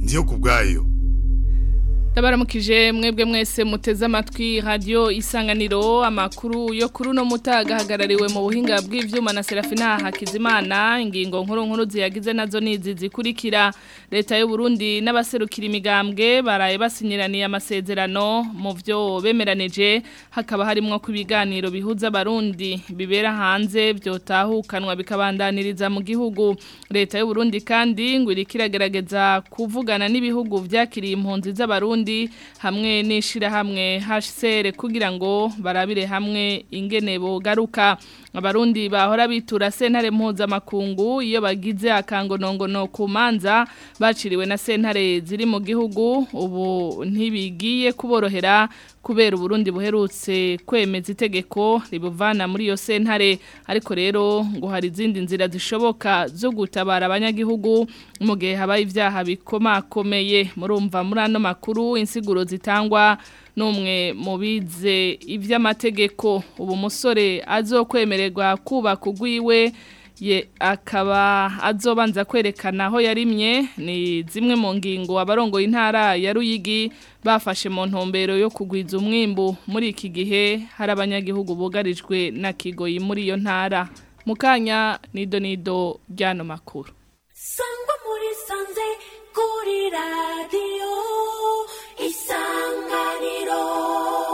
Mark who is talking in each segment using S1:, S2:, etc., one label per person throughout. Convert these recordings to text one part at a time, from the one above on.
S1: ndiyo kubwayo.
S2: Tabaramukije mwebwe mwese muteze amatwi radio Isanganiro, amakuru yo kuri no mutaga hagarariwe mu buhinga bw'ivyuma na Serafina Hakizimana. Ingingo nkuru ziyagize nazo nizi zikurikira: leta y'u Burundi n'abaserukira imigambwe baraye basinyiraniye amasezerano mu vyo bemeranije, hakaba harimo ku biganiro bihuza abarundi bibera hanze byotahukanwa bikabandaniriza mu gihugu. Leta y'u Burundi kandi ngo irikiragerageza kuvugana n'ibihugu vyakiriye impunzi z'abarundi hamwe n'ishirahamwe HCR kugira ngo barabire hamwe ingene bogaruka. Abarundi bahora bitura sentare mpuzamakungu iyo bagize akangonongono ku manza baciriwe na sentare ziri mu gihugu, ubu ntibigiye kuborohera kubera Uburundi buherutse kwemeza itegeko ribuvana muri iyo sentare. Ariko rero ngo hari izindi nzira zishoboka zo gutabara abanyagihugu mu gihe habaye ivyaha bikomakomeye. Murumva muri ano makuru insiguro zitangwa n'umwe mu bize ivy'amategeko. Ubu musore azokwemererwa kubaka ugwiwe akaba azobanza kwerekana aho yarimye. Ni zimwe mu ngingo abarongoye intara ya Ruyigi bafashe mu ntumbero yo kugwiza umwimbu muri iki gihe hari abanyagihugu bugarijwe na kigoyi muri iyo ntara. Mukanya nido ryano makuru.
S3: Sangwa muri sanze kuri radio Isanganiro.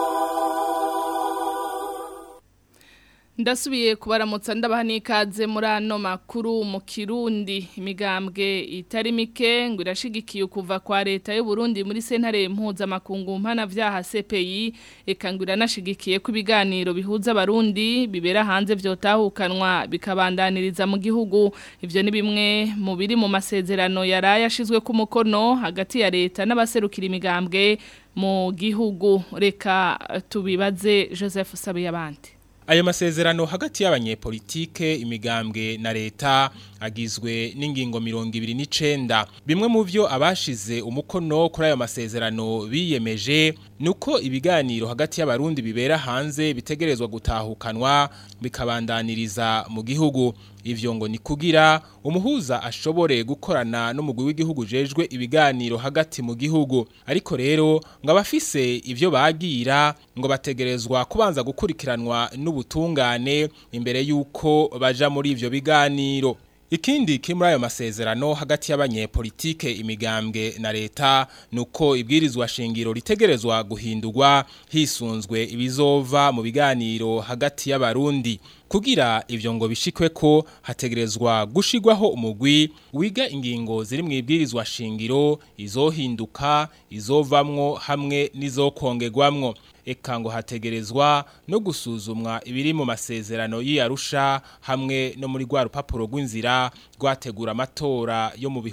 S2: Ndasubiye kubaramutsa ndabaha n'ikaze muri ano makuru mu Kirundi. Imigambwe itari mike ngo irashigikiye kuva kwa leta y'u Burundi muri sentare mpuzamakungu mpanavyaha CPI, eka ngo iranashigikiye ku biganiro bihuza abarundi bibera hanze vyotahukanwa bikabandaniriza mu gihugu. Ivyo ni bimwe mu biri mu masezerano yaraye yashizwe ku mukono hagati ya leta n'abaserukira imigambwe mu gihugu. Reka tubibaze Joseph Sabiyabandi.
S4: Ayo masezerano hagati y'abanyepolitike, imigambwe na leta agizwe n'ingingo 29. Bimwe mu vyo abashize umukono kuri ayo masezerano biyemeje nuko ibiganiro hagati y'abarundi bibera hanze bitegerezwa gutahukanwa bikabandaniriza mu gihugu. Ivyo ngo ni kugira umuhuza ashobore gukorana n'umugwi w'igihugu jejwe ibiganiro hagati mu gihugu. Ariko rero ngo abafise ivyo bagira ngo bategerezwa kubanza gukurikiranwa n'ubutungane imbere yuko baja muri ivyo biganiro. Ikindi kiri muri ayo masezerano hagati y'abanyepolitike, imigambwe na leta nuko ibwirizwa shingiro ritegerezwa guhindurwa hisunzwe ibizova mu biganiro hagati y'abarundi. Kugira ivyo ngo bishikwe ko hategerezwa gushigwaho umugwi wiga ingingo ziri mu ibwirizwa shingiro, izohinduka, izovamwo hamwe nizokongegwamwo. Eka ngo hategerezwa no gusuzumwa ibiri mu masezerano y'Arusha hamwe no muri rwa rupapuro rw'inzira rwategura amatora yo mu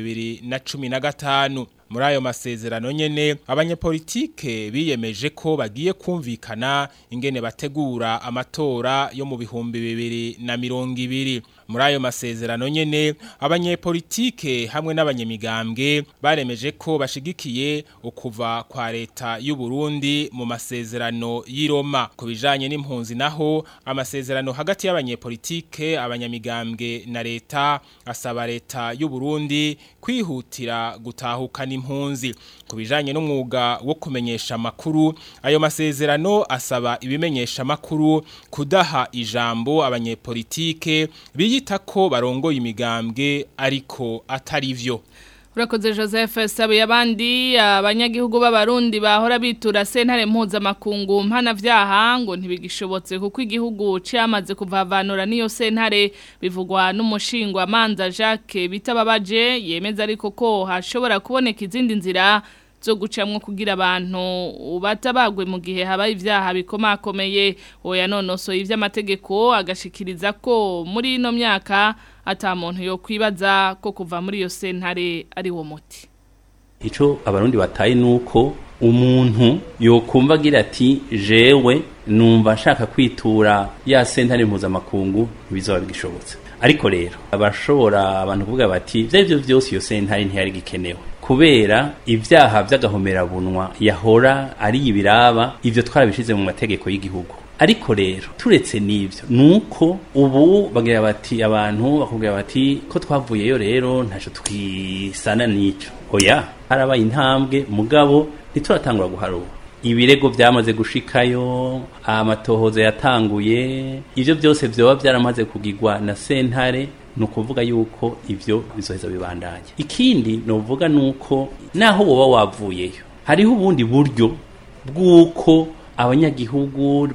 S4: 2015. Muri ayo masezerano nyene abanyepolitike biyemeje ko bagiye kumvikana ingene bategura amatora yo mu 2020. Muri ayo masezerano nyene abanyepolitike hamwe n'abanyemigambwe baremeje ko bashigikiye ukuva kwa leta y'u Burundi mu masezerano y'Iroma. Kubijanye n'impunzi naho amasezerano hagati y'abanyepolitike, abanyamigambwe na leta asaba leta y'u Burundi kwihutira gutahukana impunzi. Kubijanye n'umwuga wo kumenyesha makuru, ayo masezerano asaba ibimenyesha makuru kudaha ijambo abanyepolitike biyita ko barongoye imigambwe ariko atari vyo.
S2: Urakoze Joseph Sabiyabandi. Abanyagihugu b'abarundi bahora bitura sentare mpuzamakungu mpanavyaha ngo ntibigishobotse kuko igihugu cyamaze kuvavanura niyo sentare. Bivugwa n'umushingwa Manza Jacques Bitababaje, yemeza ariko ko hashobora kuboneka izindi nzira zo gucamwo kugira abantu batabagwe mu gihe habaye ivyaha bikomakomeye. Oya nonosoye ivy'amategeko agashikiriza ko muri ino myaka ata muntu yo kwibaza ko kuva muri iyo sentare ari wo muti.
S5: Ico abarundi bataye nuko umuntu yokumva agira ati jewe numva nshaka kwitura ya sentare mpuzamakungu bizoba bigishobotse. Ariko rero abashobora abantu kuvuga bati ivyo vyose iyo sentare ntiyari gikenewe kubera ivyaha vy'agahomerabunwa yahora ari ibiraba, ivyo twarabishize mu mategeko y'igihugu. Ariko rero turetse n'ivyo nuko ubu bagira bati abantu bakubwira bati ko twavuyeyo rero ntaco twisana n'ico. oya harabaye intambwe mugabo ntituratangura guharura ibirego byamaze gushikayo amatohoza yatanguye ivyo byose byoba byaramaze kugirwa na sentare nukuvuga yuko ivyo bizoheza bibandanye ikindi novuga nuko naho woba wavuyeyo hariho ubundi buryo bwuko abanyagihugu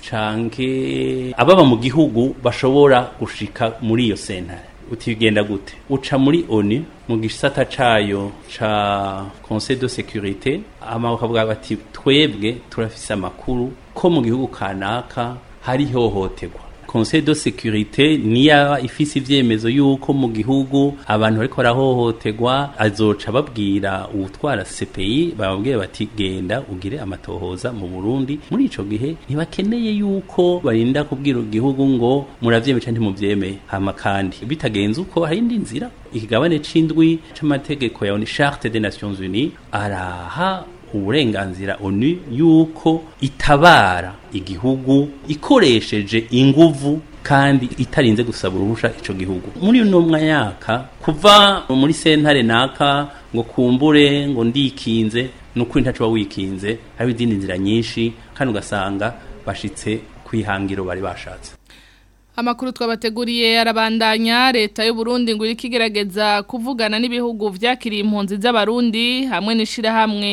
S5: canke ababa mu gihugu bashobora gushika muri iyo sentare utigenda gute uca muri ONU mu gisata cayo ca Conseil de sécurité bakavuga bati twebwe turafise amakuru ko mu gihugu kanaka hari hohoterwa Conseil de sécurité niya ifise ivyemezo yuko mu gihugu abantu bariko barahohoterwa azoca babwira utwara CPI bababwiye bati genda ugire amatohoza mu Burundi muri ico gihe ntibakeneye yuko barinda kubwira igihugu ngo muravyeme canke muvyeme hama kandi bitagenze uko hari indi nzira ikigabane c'indwi c'amategeko ya Charte des Nations Unies araha uburenganzira ONU yuko itabara igihugu ikoresheje inguvu kandi itarinze gusaba uruhusha ico gihugu muri uno mwaka kuva muri sentare naka ngo kumbure ngo ndikinze nuko ntaco wikinze hari izindi nzira nyinshi kandi ugasanga bashitse kwihangiro bari bashatse.
S2: Amakuru twabateguriye arabandanya leta y'u Burundi ngo ikigerageza kuvugana n'ibihugu vyakiriye impunzi z'abarundi hamwe nishira hamwe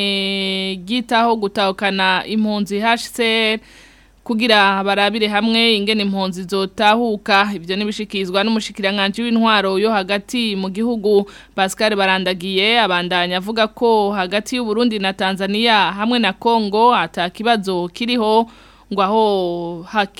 S2: gitaho gutahukana impunzi HCR kugira barabire hamwe ingene impunzi zotahuka ivyo nibishikizwa n'umushikiranganje w'intwaro yo hagati mu gihugu Pascal Barandagiye abandanya avuga ko hagati y'u Burundi na Tanzania hamwe na Kongo atakibazo kiriho ngo aho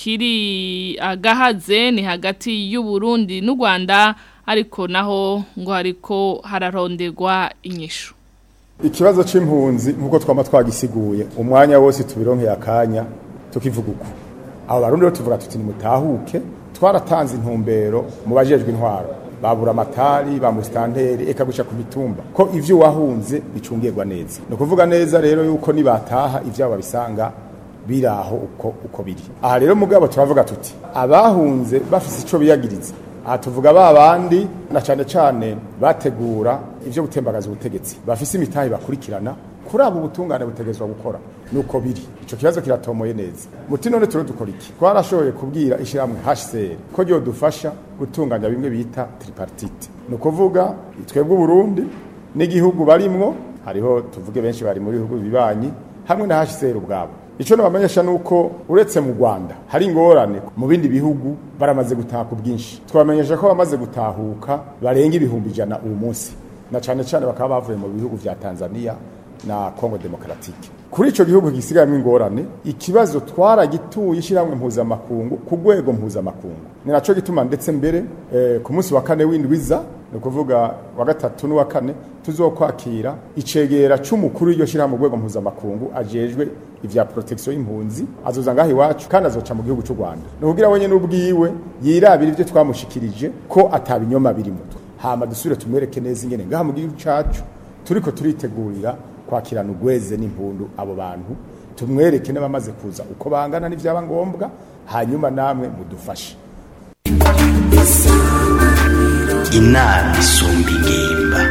S2: hakiri agahaze ni hagati y'u Burundi n'u Rwanda ariko naho ngo hariko hararonderwa inyishu.
S1: Ikibazo c'impunzi nkuko twama twagisiguye umwanya wose tubironkeye akanya tukivuga uko abo barundi rero tuvuga tuti nimutahuke twaratanze intumbero mu bajejwe intwaro babura amatari ba mustanteri eka guca ku mitumba ko ivyo wahunze bicungirwa neza no kuvuga neza rero yuko nibataha ivyo babisanga biraho uko biri aha rero mugabo turavuga tuti abahunze bafise ico biyagiriza aha tuvuga babandi na cane bategura ivyo gutembagaza ubutegetsi bafise imitahe bakurikirana kuri abo butungane butegezwa gukora nuko biri ico kibazo kiratomoye neza muti none turo dukora iki twarashoboye kubwira ishiramwe HCR ko ryo dufasha gutunganya bimwe bita tripartite no kuvuga twebwe Burundi n'igihugu barimwo hariho tuvuge benshi bari muri bihugu bibanyi hamwe na HCR ubwabo ico nabamenyesha nuko uretse mu Rwanda hari ingorane mu bindi bihugu baramaze gutaha kubwinshi twamenyesha ko bamaze gutahuka barenga ibihumbi 100 uyu munsi na cane bakaba bavuye mu bihugu vya Tanzania na Congo Democratique kuri ico gihugu gisigaye ingorane ikibazo twaragituye ishiramwe mpuzamakungu ku rwego mpuzamakungu ni naco gituma ndetse mbere ku munsi wa kane w'indwiza no kuvuga wa gatatu n'uwa kane tuzokwakira icegera c'umukuru iryo shiramwe rwego mpuzamakungu ajejwe ivya protection y'impunzi azoza ngaho iwacu kandi azoca mu gihugu c'u Rwanda no kugira wenye n'ubwiwe yirabira ivyo twamushikirije ko atabinyoma biri mutwe hama dusubire tumwereke neza ingene ngaha mu gihugu cacu turiko turitegurira kwakirana ugweze n'impundu abo bantu tumwereke n'abamaze kuza uko bangana n'ivyaba ngombwa hanyuma namwe mudufashe.
S6: Inama isumba ingimba.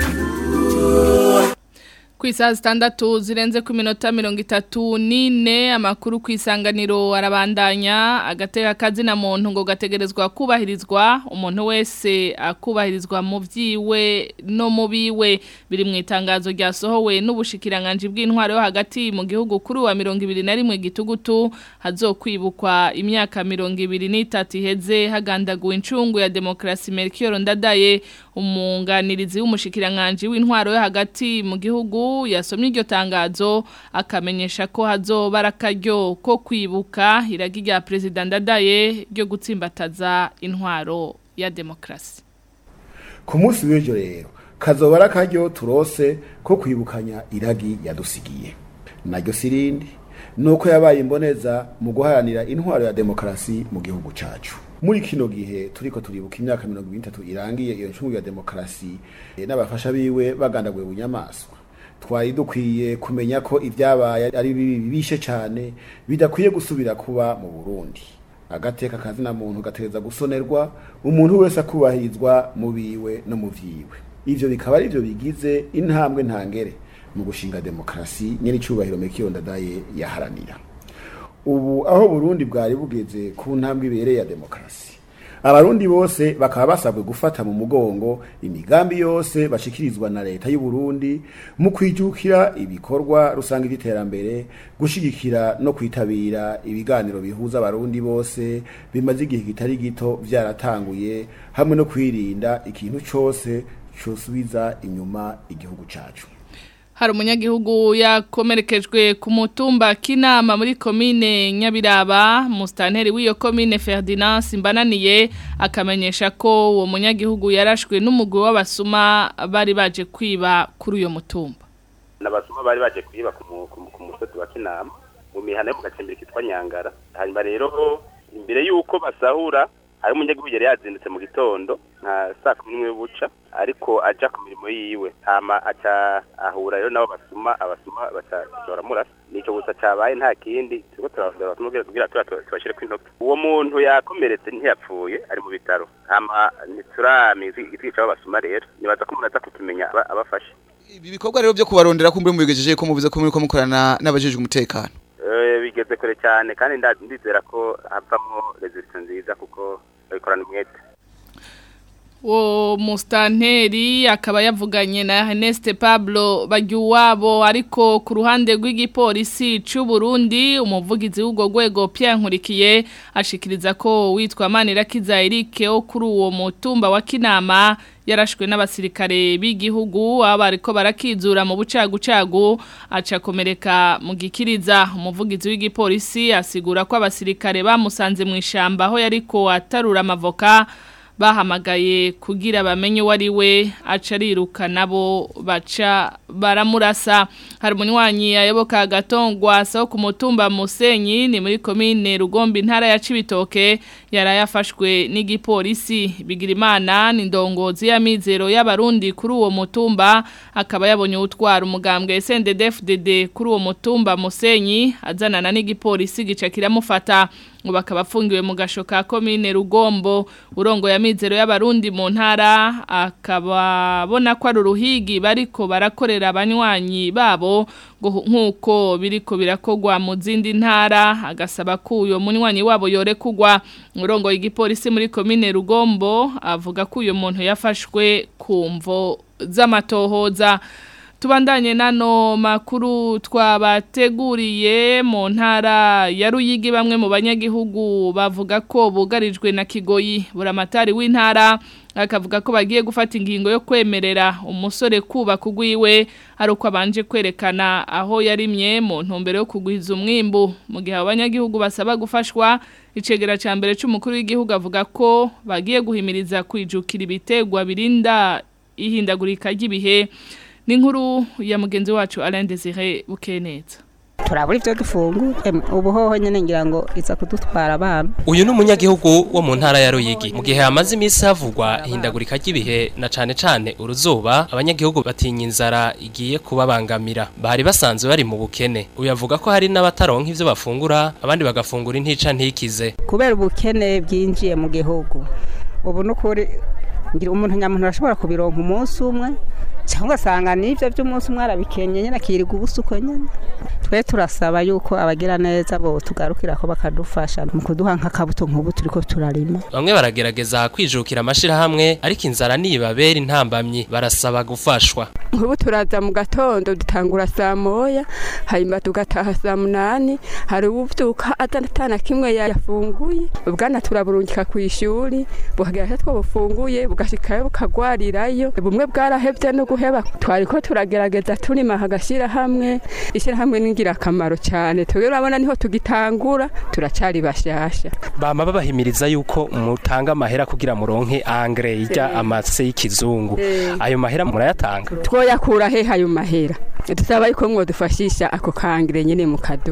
S2: Kw'isaha 6 zirenze ku minota 34 amakuru kwisanganiro arabandanya agateka kazi na muntu ngo gategerezwa kubahirizwa umuntu wese akubahirizwa mu vyiwe no mu biwe biri mu itangazo ryasohowe n'ubushikiranganje bw'intwaro yo hagati mu gihugu kuri wa 21 gitugutu hazokwibukwa imyaka 23 iheze hagandaguwe incungu ya demokrasi Melchior Ndadaye umunganirizi w'umushikiranganje w'intwaro yo hagati mu gihugu yasomye iryo tangazo akamenyesha ko hazoba arakaryo ko kwibuka iragi rya President Ndadaye ryo gutsimbataza intwaro ya demokrasi.
S7: Ku munsi w'ejo rero kazoba arakaryo turose ko kwibukanya iragi yadusigiye naryo sirindi nuko yabaye imboneza mu guharanira intwaro ya demokrasi mu gihugu cacu. Muri kino gihe turiko turibuka imyaka 23 irangiye iyo ncungu ya demokrasi n'abafasha biwe bagandaguye bunyamaswa twari dukwiye kumenya ko ivyabaye ari bibishe cyane bidakwiye gusubira kuba mu Burundi agateka kazi na muntu gategeza gusonerwa umuntu wese akubahirizwa mu biwe no mu vyiwe ivyo bikaba ari byo bigize intambwe ntangere mu gushinga demokrasi nyene icubahiro Melchior Ndadaye yaharanira. Ubu aho Burundi bwari bugeze ku ntambwe ibereye ya demokrasi, abarundi bose bakaba basabwe gufata mu mugongo imigambi yose bashikirizwa na leta y'u Burundi mu kwijukira ibikorwa rusanga iterambere, gushigikira no kwitabira ibiganiro bihuza abarundi bose bimaze igihe kitari gito vyaratanguye, hamwe no kwirinda ikintu cyose cosubiza inyuma igihugu cacu.
S2: Hari umunyagihugu yakomerekejwe ku mutumba Kinama muri komine Nyabiraba, mustanteri w'iyo komine Ferdinand Simbananiye akamenyesha ko uwo munyagihugu yarashwe n'umugwi w'abasuma bari baje kwiba kuri uyo mutumba.
S8: N'abasuma bari baje kwiba ku musozi wa Kinama mu mihana yo mu gacimbiri kitwa Nyangara. Hanyuma rero imbere yuko basahura hari umunyagihugu yari yazindutse mu gitondo nka 11 buca ariko aja ku mirimo yiwe, hama aca ahura rero nabo abasuma bacashora murasa. Nico gusa cabaye nta kindi, turiko turabandera kugira tubashire kw'intoki. Uwo muntu yakomeretse ntiyapfuye ari mu bitaro, hama ntituramizi igitwica abasuma rero nibaza ko umuntu aza kukimenya abafashe.
S9: Ibi bikorwa rero byo kubarondera kumbe mubigejeje ko mubize ko muri ko mukorana n'abajejwe umutekano.
S8: Bigeze kure cyane kandi ndizera ko havamo resistance nziza kuko bayikorana umwete.
S2: Wo mustanteri akaba yavuganye na Ernest Pablo Bagiwabo, ariko ku ruhande rw'igipolisi c'u Burundi umuvugizi w'ugo gwego Pierre Nkurikiye ashikiriza ko witwa Manirakiza Eric wo kuri uwo mutumba wa Kinama yarashwe n'abasirikare b'igihugu abariko barakizura mu bucagucagu aca komereka mu gikiriza. Umuvugizi w'igipolisi asigura ko abasirikare bamusanze mu ishamba aho yariko atarura amavoka bahamagaye kugira bamenye wari we acariruka nabo baca baramurasa. Hari umunywanyi ayoboka Gatongwa so ku mutumba Musenyi ni muri komine Rugombe intara ya Cibitoke yarayafashwe n'igipolisi. Bigirimana ni ndongozi ya mizero y'abarundi kuri uwo mutumba akaba yabonye utwara umugambwe SNDD-FDD kuri uwo mutumba Musenyi azanana n'igipolisi gica kiramufata ngo bakaba afungiwe mu gashoka komine Rugombo. Urongo ya mizero y'abarundi mu ntara akaba bona ko ari uruhigi bariko barakorera abanywanyi babo nkuko biriko birakogwa mu zindi ntara, agasaba ko uyo munywanyi wabo yorekugwa. Urongo y'igipolisi muri komine Rugombo avuga ko uyo muntu yafashwe kumvo z'amatohoza. Tubandanye nano makuru twabateguriye mu ntara ya Ruyigi. Bamwe mu banyagihugu bavuga ko bugarijwe na kigoyi. Buramatari w'intara akavuga ko bagiye gufata ingingo yo kwemerera umusore kuba kugwiwe ari uko abanje kwerekana aho yarimye mu ntumbero yo kugwiza umwimbu. Mu gihe abanyagihugu basaba gufashwa, icegera ca mbere c'umukuru w'igihugu avuga ko bagiye guhimiriza kwijukira ibitegwa birinda ihindagurika ry'ibihe. N'inkuru ya mugenzi wacu Alain Désiré Bukeneza.
S10: Turabura ivyo dufungu ubuhoho nyene ngira ngo iza kudutwara abana.
S11: Uyu n'umunyagihugu wo mu ntara ya Ruyigi. Mu gihe amaze imisi havugwa ihindagurika ry'ibihe na cane uruzuba, abanyagihugu batinya inzara igiye kubabangamira. Bari basanzwe bari mu bukene. Uyu avuga ko hari n'abataronka ivyo bafungura, abandi bagafungura intica ntikize.
S10: Kubera ubukene bwinjiye mu gihugu. Ubu nukuri ngira umuntu nyamuntu arashobora kubironka umunsi umwe. Cyangwa sanga nivyo by'umunsi umwe arabikenye nyene akiriga ubusuko nyene. Twe turasaba yuko abagira neza bo tugarukira ko bakadufasha mu kuduha nk'akabuto nk'ubu turiko turarima.
S11: Bamwe baragerageza kwijukira amashira hamwe ariko inzara nibabera intambamyi barasaba gufashwa.
S12: Nk'ubu turaza mu gatondo dutangura saa moya hanyuma tugataha saa 8 hari ubuvyuka atanatana kimwe yafunguye. Ubwana turaburungika ku ishuri buhagira ko bufunguye bugashikayo bukagwarirayo. Bumwe bwarahevye no guheba twariko turagerageza turima hagashira hamwe ishira hamwe ningira akamaro cyane twebwe urabona niho tugitangura turacari bashasha.
S11: Bama babahimiriza yuko mutanga amahera kugira muronke engrais ijya amase y'ikizungu. Ayo mahera murayatanga?
S12: Twoyakura he ayo mahera? Dusaba yuko mwadufashisha ako kangire nyene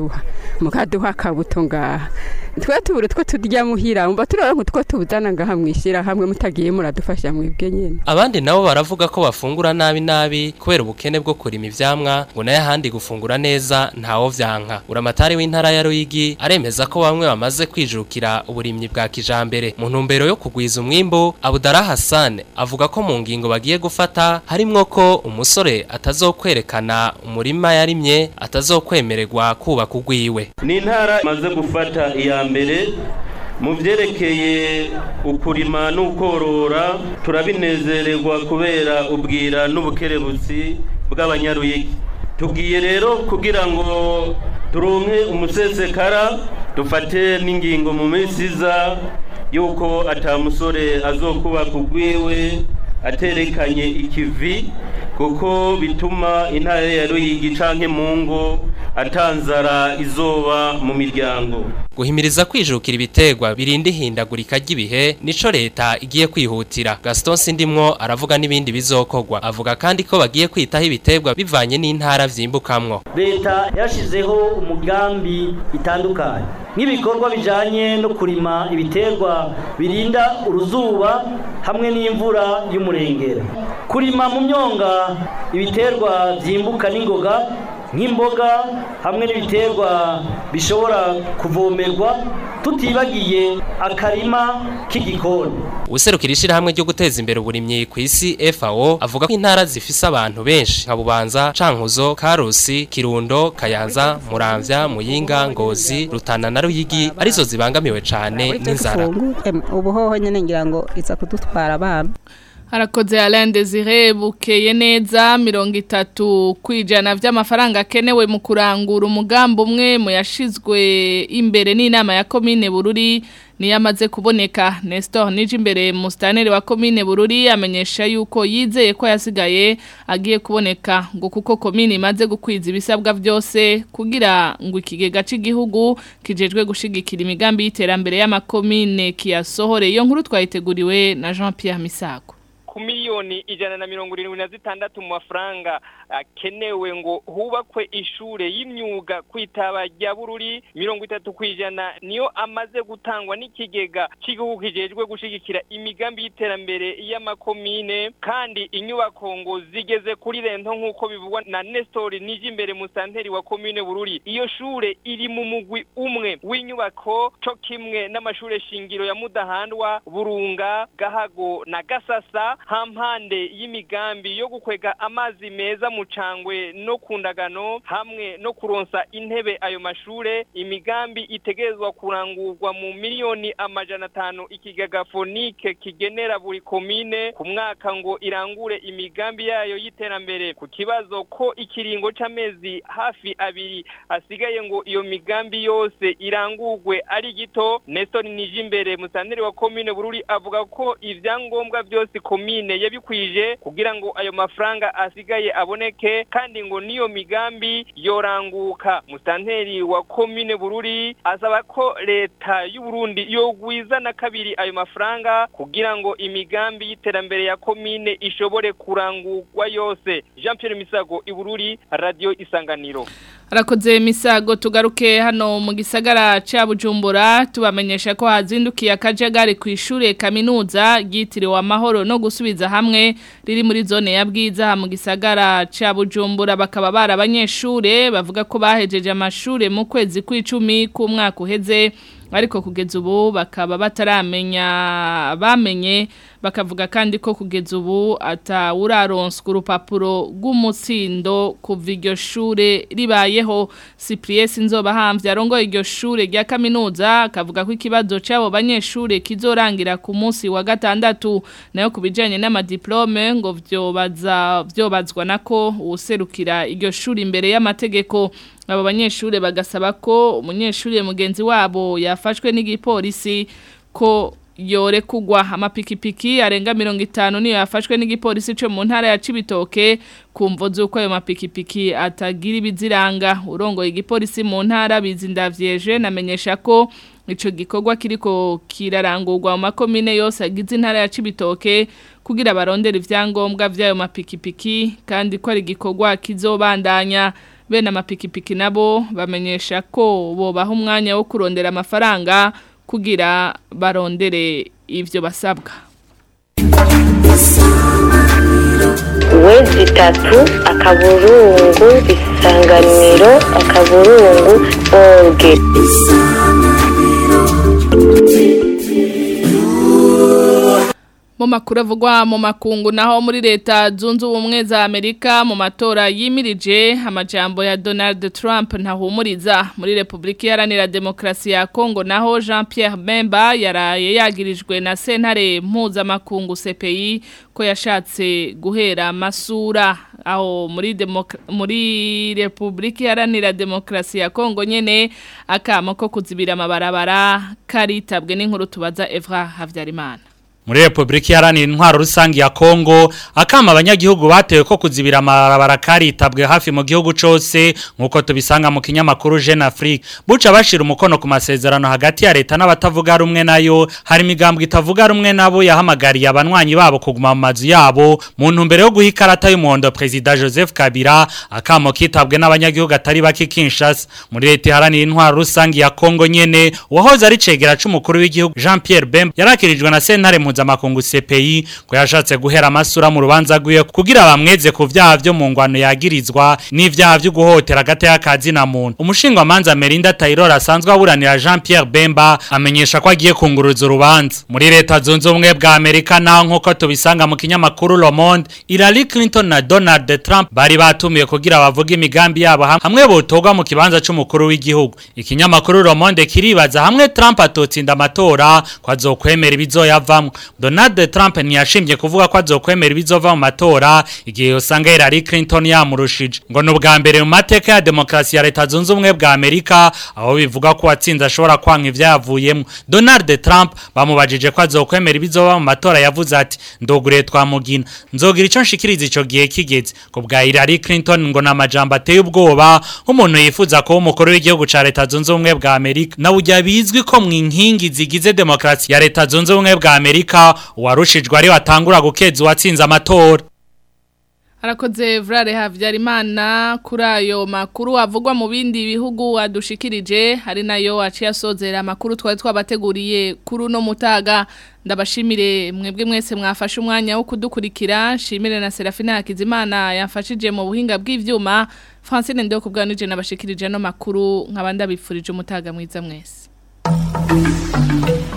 S12: mukaduha kabuto ngaha. Twe tubure two tudya muhira umba turaronka two tubuzana ngaha mwishira hamwe mutagiye muradufasha mwebwe nyene.
S11: Abandi nabo baravuga ko bafungura nabi kubera ubukene bwo kurima ivyamwa ngo naye handi gufungura neza ntawo vyanka uramatari w'intara ya Ruyigi aremeza ko bamwe bamaze kwijurukira uburimyi bwa kijambere mu ntumbero yo kugwiza umwimbo. Abudara Hassan avuga ko mu ngingo bagiye gufata harimwo ko umusore atazokwerekana umurima yarimye atazokwemererwa kuba kugwiwe.
S13: Ni intara maze gufata iya mbere mu vyerekeye ukurima n'ukorora turabinezererwa kubera ubwira n'ubukerebutsi bw'abanyaruyigi. Tugiye rero kugira ngo turonke umusesekara dufate n'ingingo mu minsi iza yuko atamusore azokuba kugwiwe aterekanye ikivi kuko bituma intara ya Ruyigi canke mu ngo atanzara izoba mu miryango.
S11: Guhimiriza kwijukira ibitegwa birinda ihindagurika ry'ibihe nico leta igiye kwihutira. Gaston Sindimwo aravuga n'ibindi bizokorwa. Avuga kandi ko bagiye kwitaho ibitegwa bivanye n'intara vyimbukamwo.
S14: Leta yashizeho umugambi itandukanye nk'ibikorwa bijanye no kurima ibitegwa birinda uruzuba hamwe n'imvura y'umurengera, kurima mu myonga ibitegwa vyimbuka n'ingoga nk'imboga hamwe n'ibiterwa bishobora kuvomerwa, tutibagiye akarima k'igikoni.
S11: Userukira ishirahamwe ryo guteza imbere uburimyi ku isi FAO avuga ko intara zifise abantu benshi nka Bubanza, Cankuzo, Karusi, Kirundo, Kayanza, Muramvya, Muyinga, Ngozi, Rutana na Ruyigi arizo zibangamiwe cane n'inzara.
S10: Ubuhoho nyene ngira ngo iza kudutwara abana.
S2: Harakoze Alain Desire bukeye neza 30 kwijana vy'amafaranga akenewe mu kurangura umugambi umwe mu yashizwe imbere n'inama ya commune Bururi niyamaze kuboneka. Nestor Nijimbere mustaneri wa commune Bururi amenyesha yuko yizeye ko yasigaye agiye kuboneka ngo kuko commune imaze gukwiza ibisabwa byose kugira ngo ikigega cy'igihugu kijejwe gushigikira imigambi y'iterambere y'amakomine kiyasohore. Iyo nkuru twayiteguriwe na Jean Pierre Misago.
S15: Ku miliyoni 176 mu mafaranga akenewe ngo hubakwe ishure y'imyuga kwitaba rya Bururi 30% niyo amaze gutangwa n'ikigega cy'igihugu kijejwe gushigikira imigambi y'iterambere y'amakomine, kandi inyubako ngo zigeze kuri rento nk'uko bivugwa na Nestor Nijimbere musanteri wa commune Bururi. Iyo shure iri mu mugwi umwe w'inyubako cyo kimwe n'amashure shingiro ya Mudahandwa, Burunga, Gahago na Gasasa, hampande y'imigambi yo gukwega amazi meza mu Cangwe no kundagano hamwe no kuronsa intebe ayo mashure. Imigambi itegerezwa kurangurwa mu miliyoni 500 ikigega fonike kigenera buri komine ku mwaka ngo irangure imigambi yayo y'iterambere. Ku kibazo ko ikiringo c'amezi hafi 2 asigaye ngo iyo migambi yose irangurwe ari gito, Nestor Nijimbere musanteri wa commune Bururi avuga ko ivyangombwa byose komine yabikwije kugira ngo ayo mafaranga asigaye aboneke, kandi ngo niyo migambi yoranguka. Musanteri wa commune Bururi asaba ko leta y'u Burundi yogwiza na kabiri ayo mafaranga kugira ngo imigambi y'iterambere ya commune ishobore kurangurwa yose. Jean Pierre Misago, Ibururi, Radio Isanganiro.
S2: Harakoze Misago. Tugaruke hano mu gisagara ca Bujumbura tubamenyesha ko hazindukiye akajagari ku ishure kaminuza ryitiriwe Amahoro no gusubiza hamwe riri muri zone ya Bwiza mu gisagara ca Bujumbura. Bakaba bara abanyeshure bavuga ko bahejeje amashure mu kwezi kw'icumi ku mwaka uheze, ariko kugeza ubu bakaba bamenye bakavuga kandi ko kugeza ubu atawuraronswa urupapuro rw'umutsindo kuva iryo shure ribayeho. Cyprien Sinzobahamvye arongoye iryo shure rya kaminuza akavuga ko ikibazo cy'abo banyeshure kizorangira ku munsi wa gatandatu, nayo kubijanye n'amadiplome ngo vyobazwa nako userukira iryo shure imbere y'amategeko. Abo banyeshure bagasaba ko umunyeshure mugenzi wabo yafashwe n'igipolisi ko yore kugwa. Amapikipiki arenga 50 niyo yafashwe n'igipolisi cyo mu ntara ya Cibitoke kumvo zuko ayo mapikipiki atagira ibiziranga. Urongoye igipolisi mu ntara Bizindavyeje namenyesha ko ico gikorwa kiriko kirarangurwa mu makomine yose agize intara ya Cibitoke kugira barondera ivyangombwa vy'ayo mapikipiki, kandi ko ari gikorwa kizobandanya. Bene amapikipiki nabo bamenyesha ko bobaha umwanya wo kurondera amafaranga kugira barondere ivyo basabwa.
S16: www.isanganiro.org.
S2: Mu makuru avugwa mu makungu naho muri leta zunze ubumwe za Amerika mu matora yimirije amajambo ya Donald Trump ntahumuriza muri Republika Iharanira Demokarasi ya Kongo naho Jean-Pierre Bemba yaraye yagirijwe na sentare mpuzamakungu CPI ko yashatse guhera amasura aho muri Republika Iharanira Demokarasi ya Kongo nyene akamo ko kuzibira amabarabara karitabwe n'inkuru tubaza Evra Havyarimana.
S17: Muri Republika Iharanira Intwaro Rusangi ya Kongo akama abanyagihugu batewe ko kuzibira amabarabara karitabwe hafi mu gihugu cose nkuko tubisanga mu kinyamakuru Jeune Afrique buca bashira umukono ku masezerano hagati ya leta n'abatavuga rumwe nayo hari imigambwe itavuga rumwe nabo yahamagariye abanwanyi babo kuguma mu mazu yabo mu ntumbero yo guha ikarata y'umuhondo President Joseph Kabila akamo kitabwe n'abanyagihugu atari baki Kinshasa muri leta Iharanira Intwaro Rusangi ya Kongo nyene wahoze ari cegera c'umukuru w'igihugu Jean-Pierre Bemba yarakirijwe na sentare mpuzamakungu CPI ko yashatse guhera amasura mu rubanza rwiye kugira bamweze ku vyaha byo mu ngwano yagirizwa n'ivyaha byo guhotera agate y'akazi na muntu umushingwa manza Merinda Taylor asanzwe aburanira Jean-Pierre Bemba amenyesha ko agiye kunguruza urubanza muri leta zunze ubumwe bwa Amerika naho nkuko tubisanga mu kinyamakuru Le Monde Hillary Clinton na Donald Trump bari batumiye kugira bavuge imigambi yabo hamwe botogwa mu kibanza c'umukuru w'igihugu ikinyamakuru Le Monde kiribaza hamwe Trump atotsinda amatora ko azokwemera ibizoyavamwe Donald Trump ntiyashimye kuvuga ko azokwemera ibizova mu matora igihe yosanga Hillary Clinton yamurushije ngo n'ubwa mbere mu mateka ya demokrasi ya leta zunze ubumwe bwa Amerika aho bivuga ko watsinze ashobora kwanka ivyavuyemo Donald Trump bamubajije ko azokwemera ibizova mu matora yavuze ati ndogure twamugina nzogira ico nshikiriza ico gihe kigeze ko bwa Hillary Clinton ngo namajambo ateye ubwoba umuntu yifuza ko umukuru w'igihugu ca leta zunze ubumwe bwa Amerika na burya bizwi ko mu inkingi zigize demokrasi ya leta zunze ubumwe bwa Amerika uwarushijwe ari watangura gukeza uwatsinze amatora.
S2: Arakoze Vrare Havyarimana kuri ayo makuru avugwa mu bindi bihugu adushikirije hari nayo aciye asozera amakuru twari twabateguriye kuri no mutaga ndabashimire mwebwe mwese mwafashe umwanya wo kudukurikira shimire na Serafina Hakizimana yafashije mu buhinga bw'ivyuma Francine Ndio kubwanije nabashikirije no makuru nkabanda bifurije umutaga mwiza mwese.